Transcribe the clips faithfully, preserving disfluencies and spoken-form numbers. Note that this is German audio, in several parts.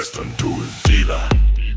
Western Tool Dealer.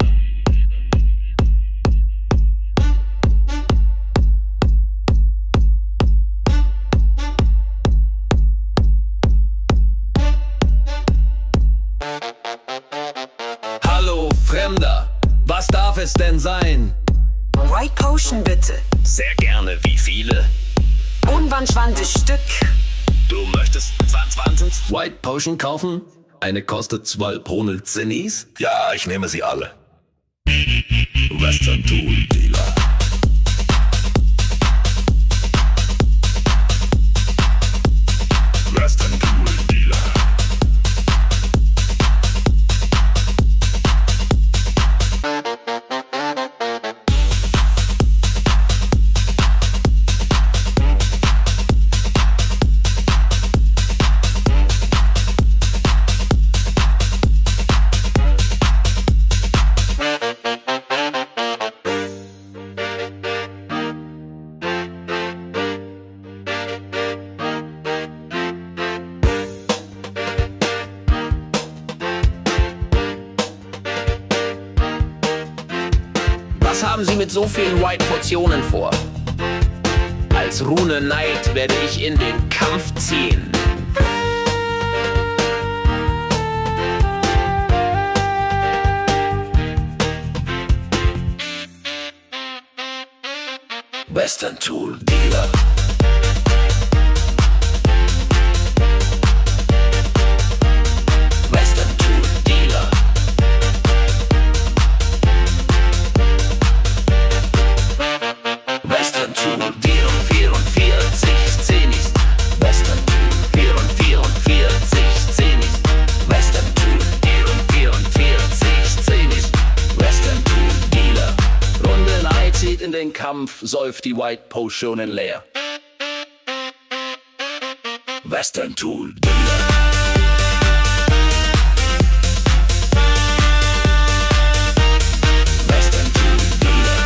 Hallo Fremder, was darf es denn sein? White Potion bitte. Sehr gerne, wie viele? Unwandzwanzig Stück. Du möchtest zwanzig White Potion kaufen? Eine kostet zwölf hundert Zinnis? Ja, ich nehme sie alle. Western Tool Dealer. Western Tool Dealer. Was haben Sie mit so vielen White Potionen vor? Als Rune Neid werde ich in den Kampf ziehen. Western Tool Dealer. Western Tool Dealer. Western Tool vierundvierzig Zennis. Western Tool vierundvierzig Zennis. Western Tool vierundvierzig Zennis. Western Tool Dealer. Runde Neid zieht in den Kampf, säuft die White Potionen leer. Western Tool Dealer. Western Tool Dealer.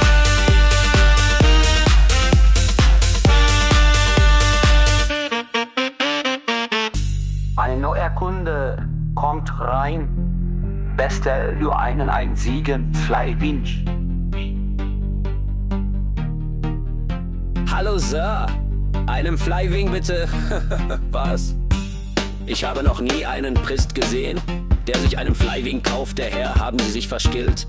Ein neuer Kunde kommt rein. Bestell nur einen einzigen Flywinch. Hallo Sir, einem Flywing bitte. Was? Ich habe noch nie einen Priest gesehen, der sich einen Flywing kauft. Der Herr, haben Sie sich verskillt?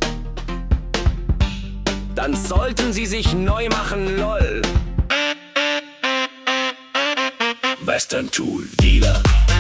Dann sollten Sie sich neu machen, lol. Western Tool Dealer.